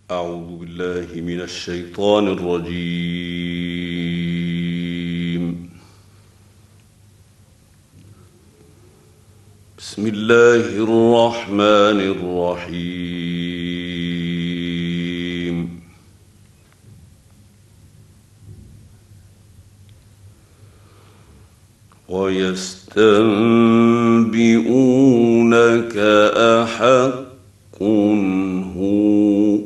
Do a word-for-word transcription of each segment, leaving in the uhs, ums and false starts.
أعوذ بالله من الشيطان الرجيم. بسم الله الرحمن الرحيم. ويستنبئونك أحق هو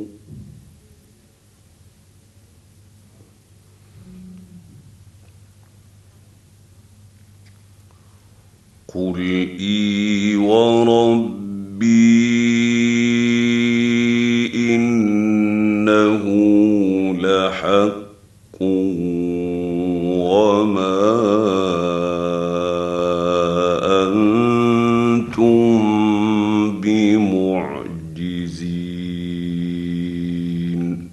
قل إي وربي إنه لحق وما أنتم بمعجزين.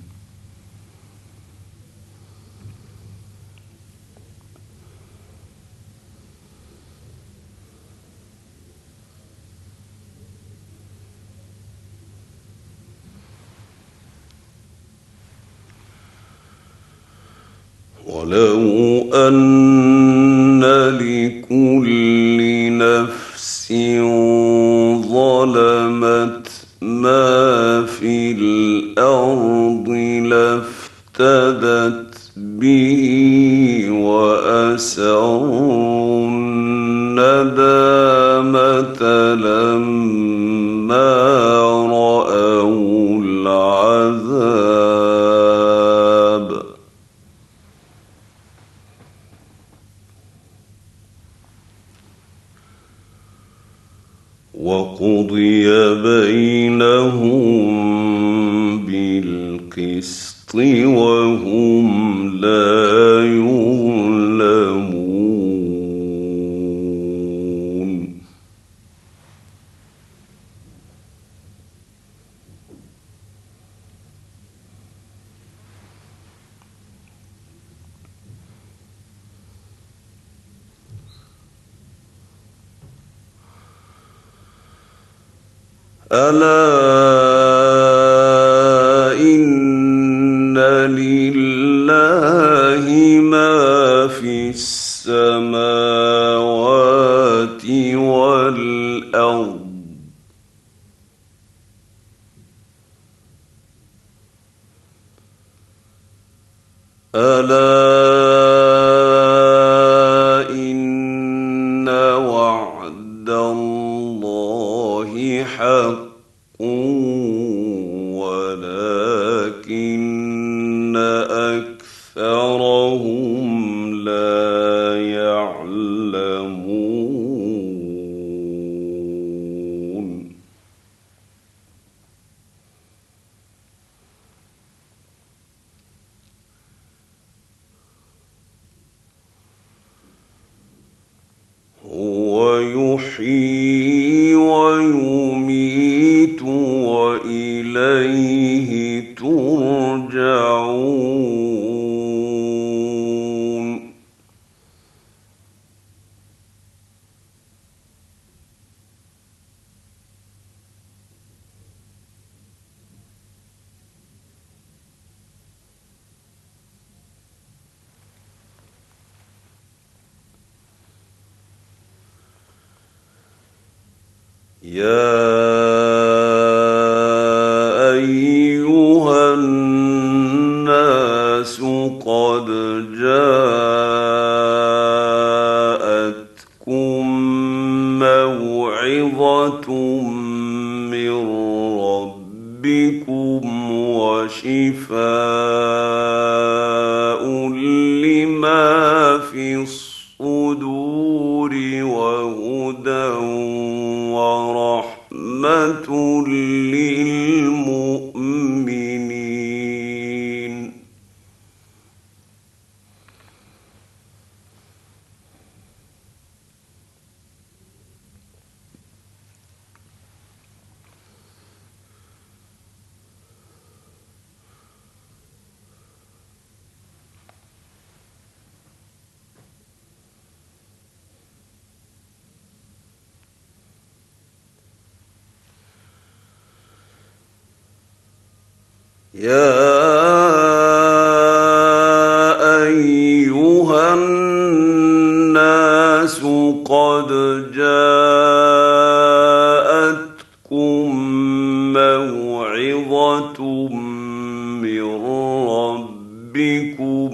ولو أن لكل نفس ظلمت ما في الأرض لافتدت به وأسروا الندامة لما رأوا العذاب وقضي بينهم بالقسط وهم لا يظلمون. ألا إن لله ما في السماوات والأرض ألا إن وعد الله حق ولكن أكثرهم لا يعلمون. هو يحيي ويميت وإليه ترجعون. يا أيها الناس قد جاءتكم موعظة من ربكم وشفاء لما في الصدور وهدى ورحمة للمؤمنين. يا أيها الناس قد جاءتكم موعظة من ربكم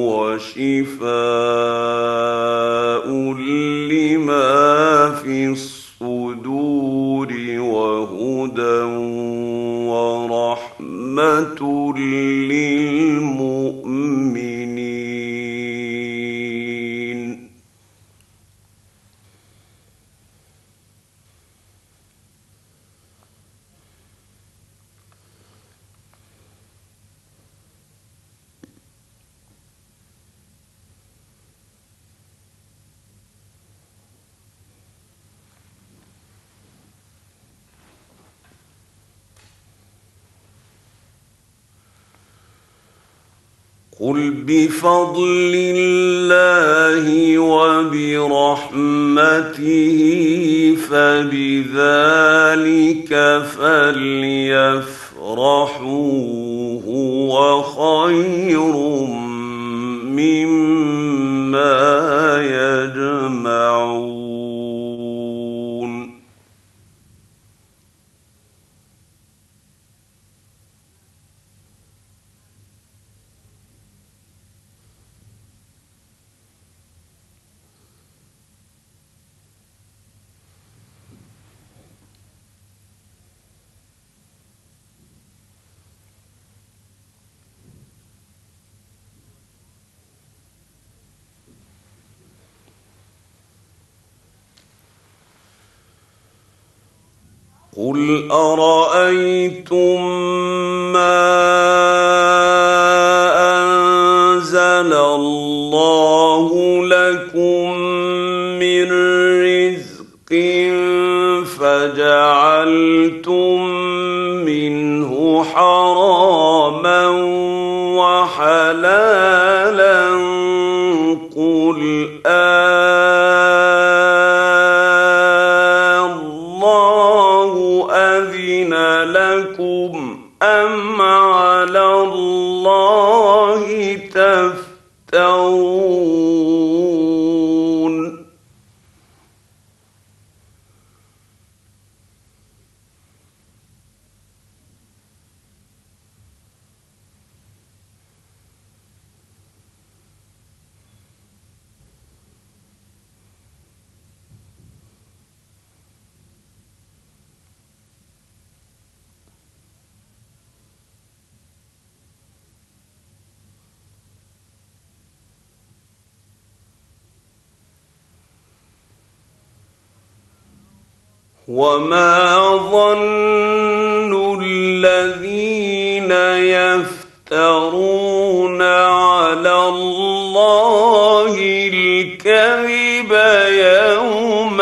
وشفاء لما في الصدور وهدى ورحمة للمؤمنين. قل بفضل الله وبرحمته فبذلك فليفرحوا هو خير مما يجمعون. قل أرأيتم ما أنزل الله لكم من رزق فجعلتم منه حراما وحلالا قل لكم أم على الله تفترون. وما ظن الذين يفترون على الله الكذب يوم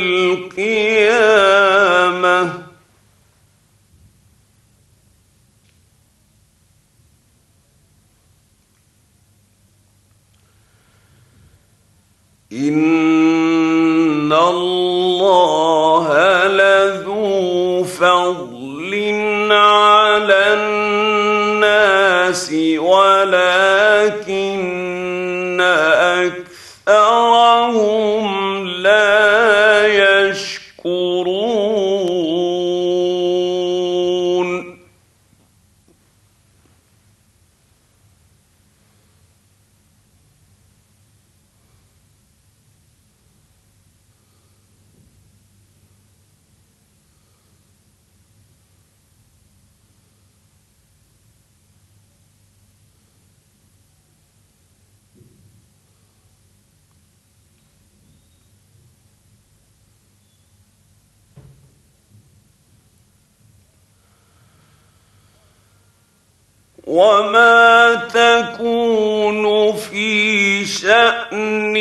القيامة إن الله لذو فضل على الناس ولكن أكثرهم لا يشكرون. وما تكون في شأن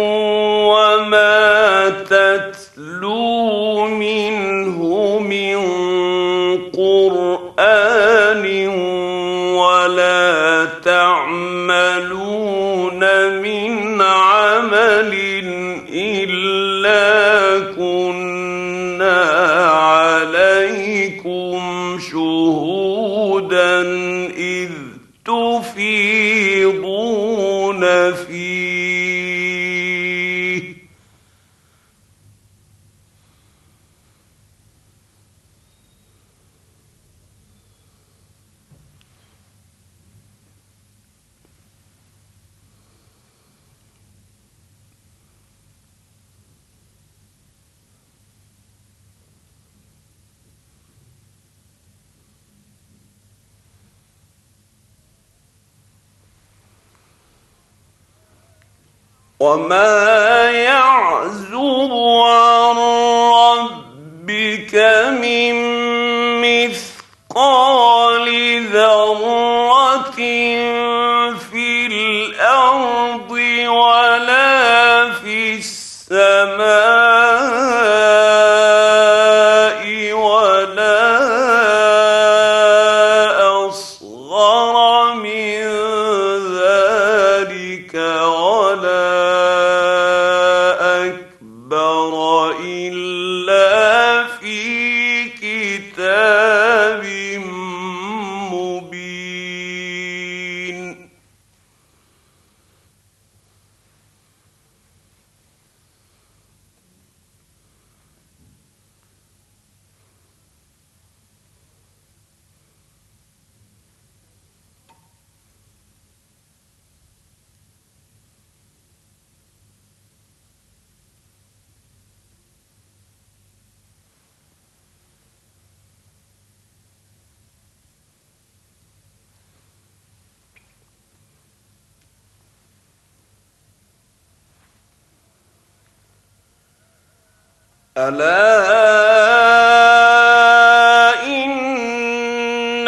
وما تتلو منه من قرآن ولا تعملون من عمل إلا كنا عليكم شهودا إذ تفيضون فيه وما يعزب عن ربك من مثقال ذرة في الأرض ولا في السماء ولا أصغر من ذلك ولا إلا في كتاب مبين. ألا إن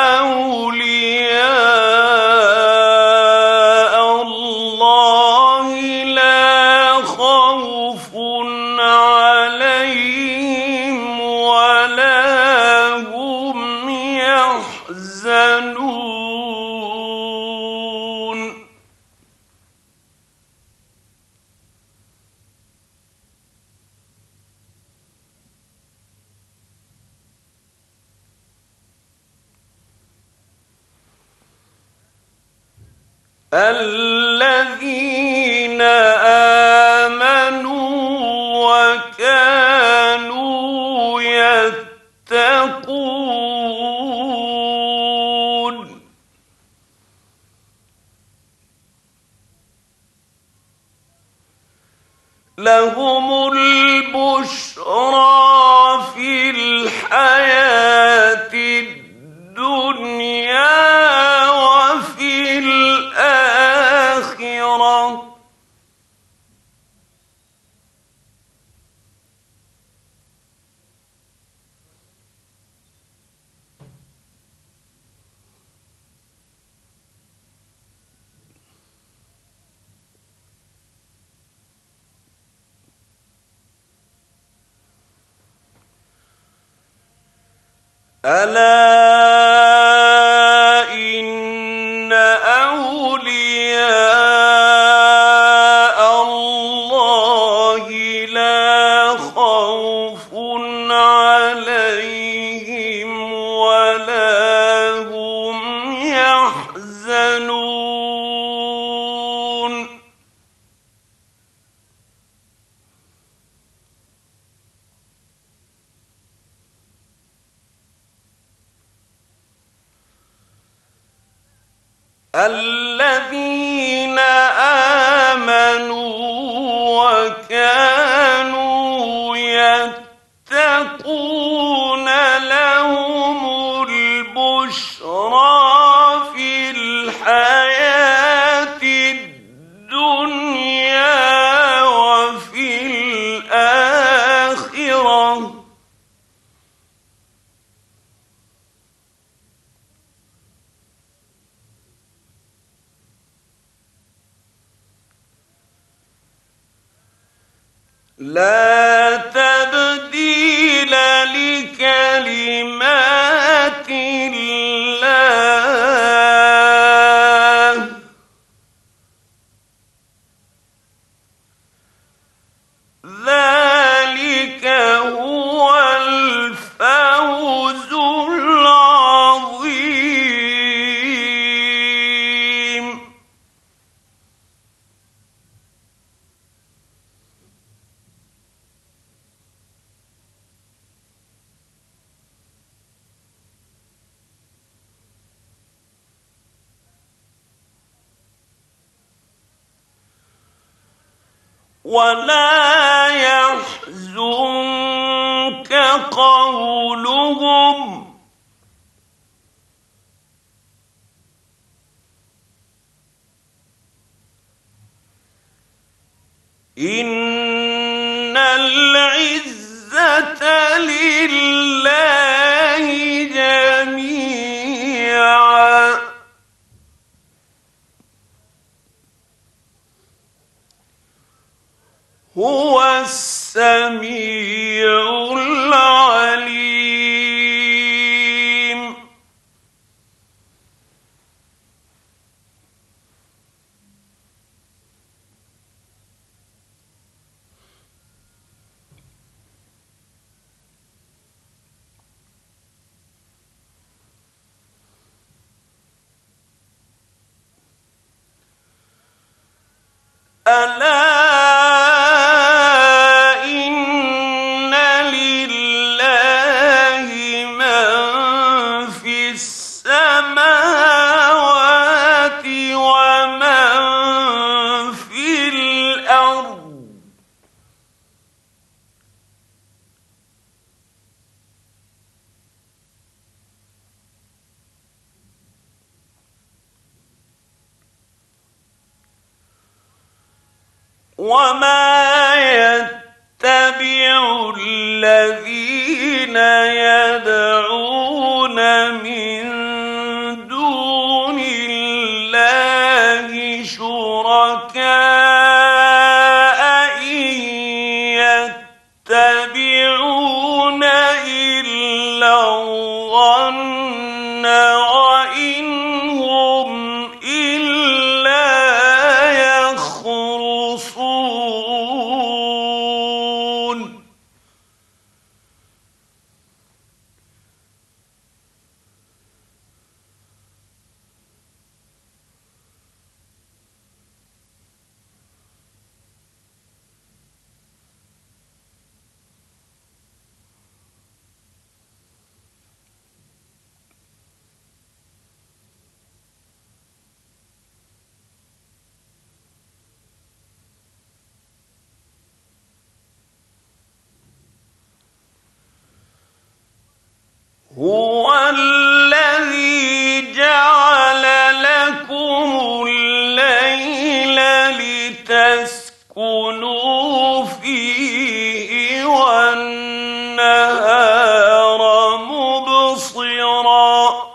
أولياء الله لا خوف عليهم ولا هم يحزنون. الذين آمنوا وكانوا يتقون. لهم البشرى في الحياة الدنيا وفي الآخرة ألا إن أولياء الله لا خوف عليهم ولا هم يحزنون. الذين آمنوا وكانوا يتقون لهم البشرى في الحياة الدنيا وفي الآخرة لا تبديل لكلمات الله ذلك هو الفوز العظيم. ولا يحزنك قولهم إن العزة لله جميعا هو السميع العليم. ألا إن لله من في السماوات ومن في الأرض وما يتبع الذين يدعون من دون الله شركاء إن يتبعون إلا الظن وإن هم إلا يخرصون. هو الذي جعل لكم الليل لتسكنوا فيه والنهار مبصرا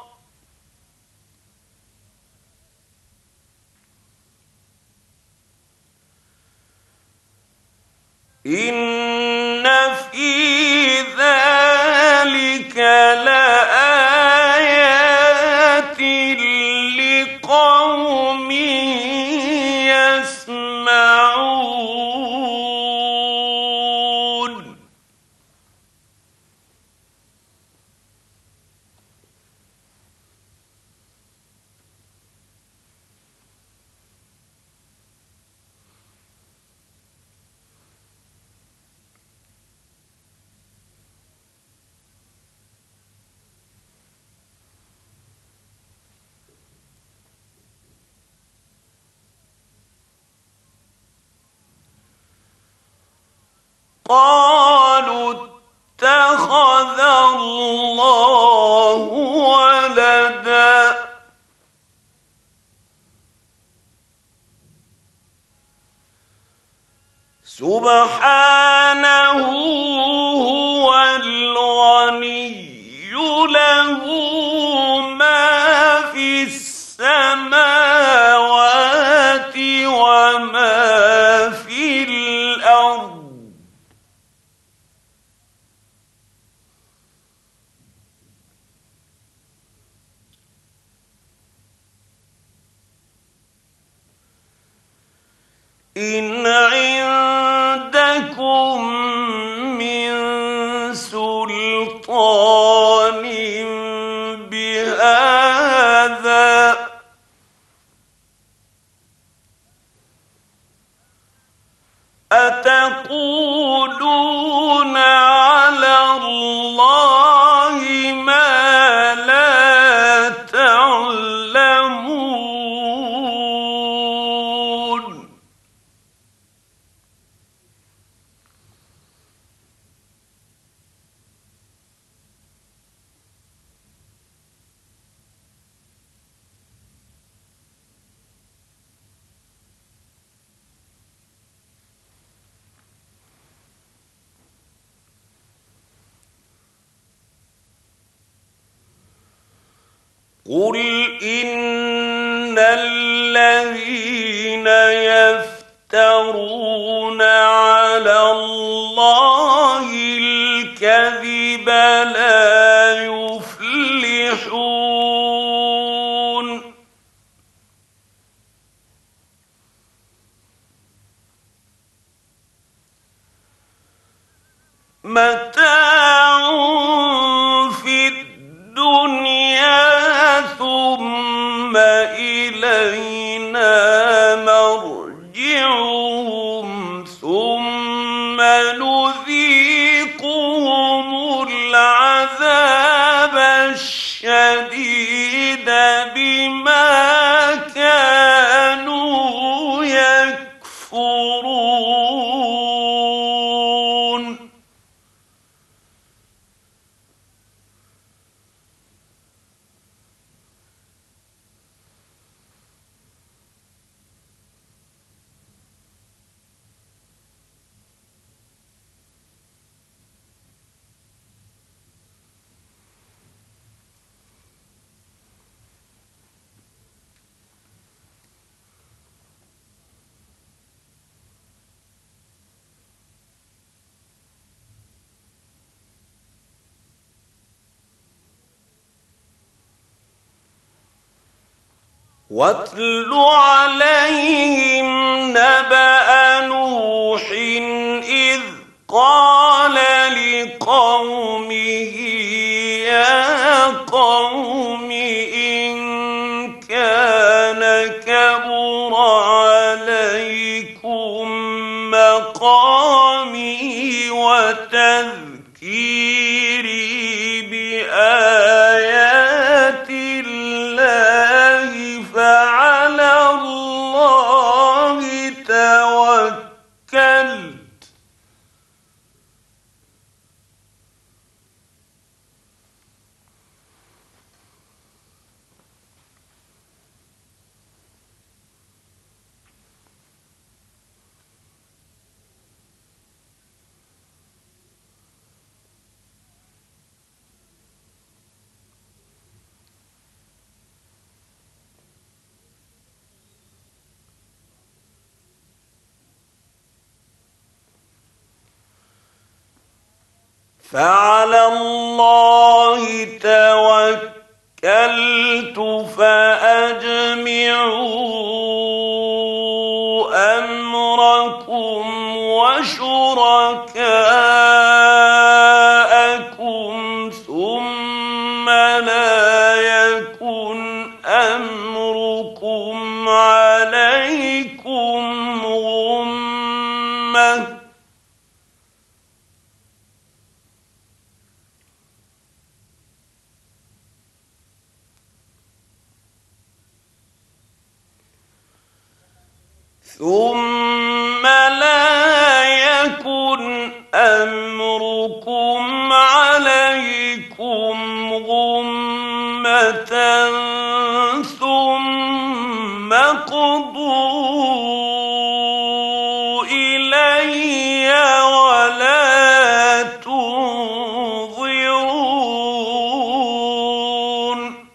إن في ذلك لآيات لقوم يسمعون. قالوا اتخذ الله ولدا سبحانه هو الغني له ما في السماوات وما في الأرض إن عندكم من سلطان بهذا أتقولون على الله ما لا تعلمون. قل إن الذين يفترون على الله الكذب لا يفلحون متاع في الدنيا ثم إلينا مرجعهم ثم نذيقهم العذاب الشديد بما كانوا يكفرون واتل عليهم نبأ نوح إذ قال لقومه يا قوم إن كان كبر عليكم مقامي وتذكيري بآيات الله فعلى الله توكلت فعلى الله توكلت فأجمعوا أمركم وشركاءكم ثم لا يكن أمركم عليكم غمة ثم لا يكن أمركم عليكم غمة ثم قضوا إلي ولا تنظرون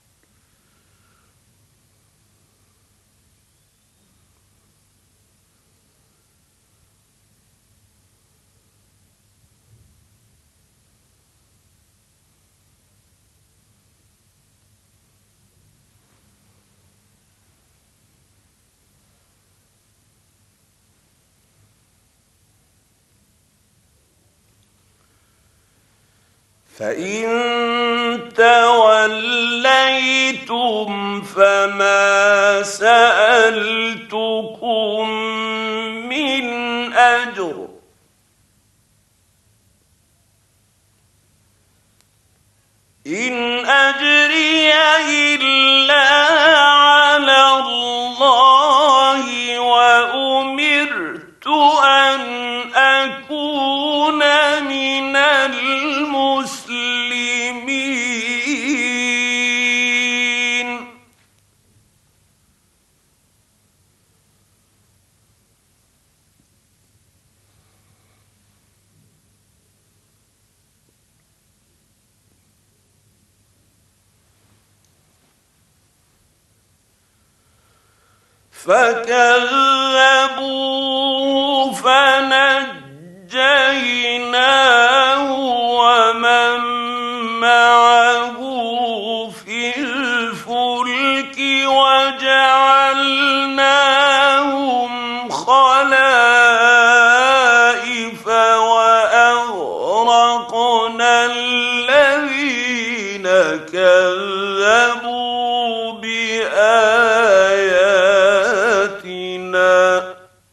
فإن توليتم فما سألتكم من أجر إن أجري إلا على الله وأمرت أن أكون من المسلمين فكذبوه فنجيناه ومن معه في الفلك وجعلناهم خلائف وأغرقنا الذين كذبوا بآياتنا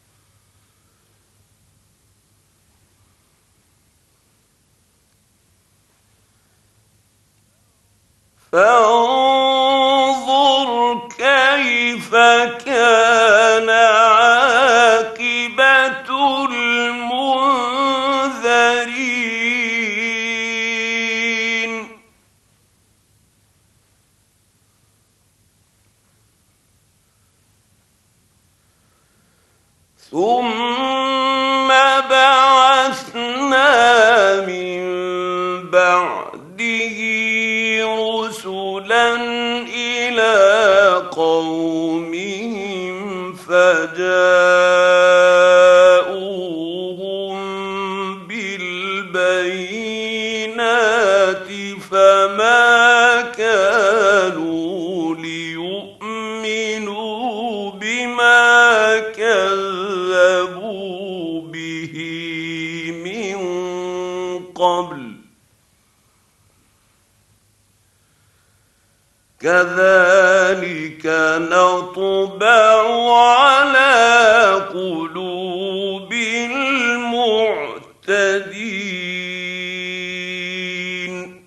فانظر كيف كان عاقبة المنذرين ثم بعثنا من بعده رسلا إلى قومهم فجاءوهم بالبينات فما كانوا ليؤمنوا بما كذبوا به من قبل كذلك نطبع على قلوب المعتدين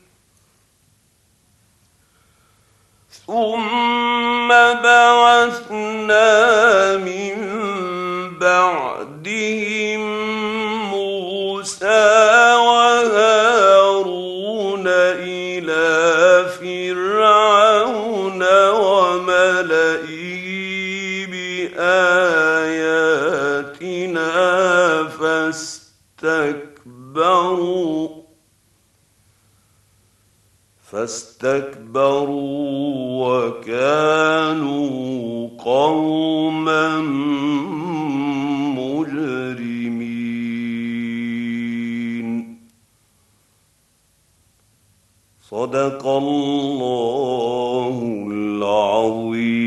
ثم بعثنا من بعدهم موسى وهارون إلى فرعون وملئه بآياتنا فاستكبروا فاستكبروا وكانوا قوما مجرمين. صدق الله العظيم.